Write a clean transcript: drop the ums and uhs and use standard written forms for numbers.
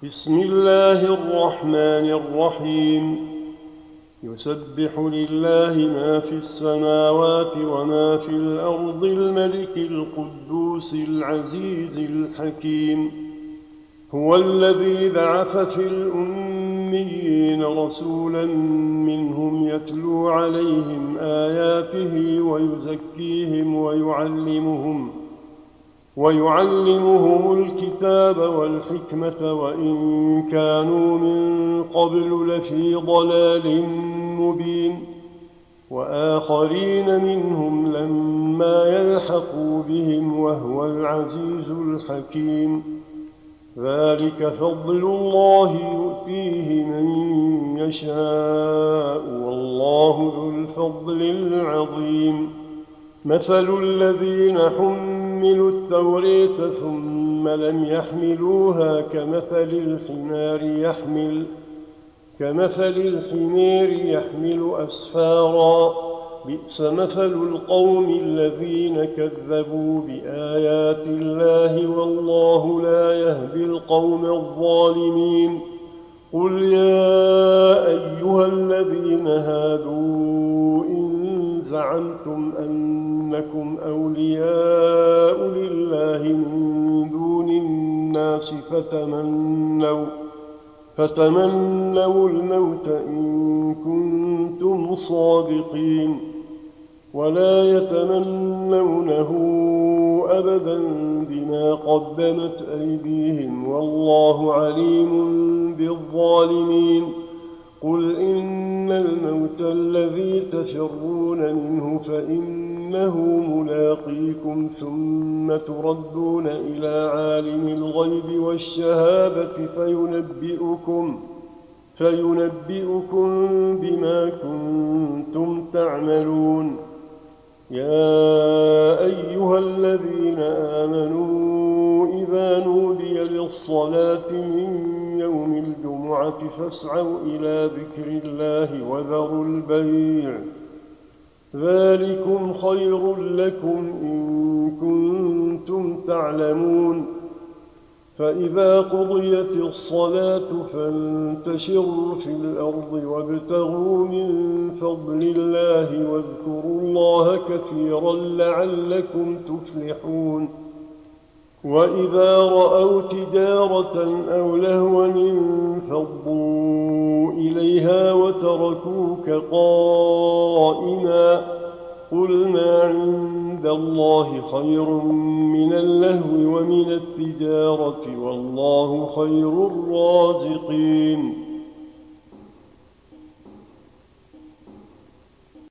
بسم الله الرحمن الرحيم. يسبح لله ما في السماوات وما في الأرض الملك القدوس العزيز الحكيم. هو الذي بعث في الأميين رسولا منهم يتلو عليهم آياته ويزكيهم ويعلمهم الكتاب والحكمة وإن كانوا من قبل لفي ضلال مبين. وآخرين منهم لما يلحقوا بهم وهو العزيز الحكيم. ذلك فضل الله يؤتيه من يشاء والله ذو الفضل العظيم. مثل الذين حملوا التوراة ثم لم يحملوها كمثل الحمير يحمل أسفارا. بئس مثل القوم الذين كذبوا بآيات الله والله لا يهدي القوم الظالمين. قل يا أيها الذين هادوا إن زعمتم أنكم أولياء لله من دون الناس فتمنوا الموت إن كنتم صادقين ولا يتمنونه أبدا بما قدمت أيديهم والله عليم بالظالمين. قل إن الموت الذي تفرون منه فإنه ملاقيكم ثم تردون إلى عالم الغيب والشهادة فينبئكم بما كنتم تعملون. يا أيها الذين آمنوا إذا نودي للصلاة من يوم الجمعة فاسعوا إلى ذكر الله وذروا البيع ذلكم خير لكم إن كنتم تعلمون. فإذا قضيت الصلاة فانتشروا في الأرض وابتغوا من فضل الله واذكروا الله كثيرا لعلكم تفلحون. وإذا رأوا تجارة أو لهوا انفضوا إليها وتركوك قائما. قل ما عند الله خير من اللهو ومن التجارة والله خير الرازقين.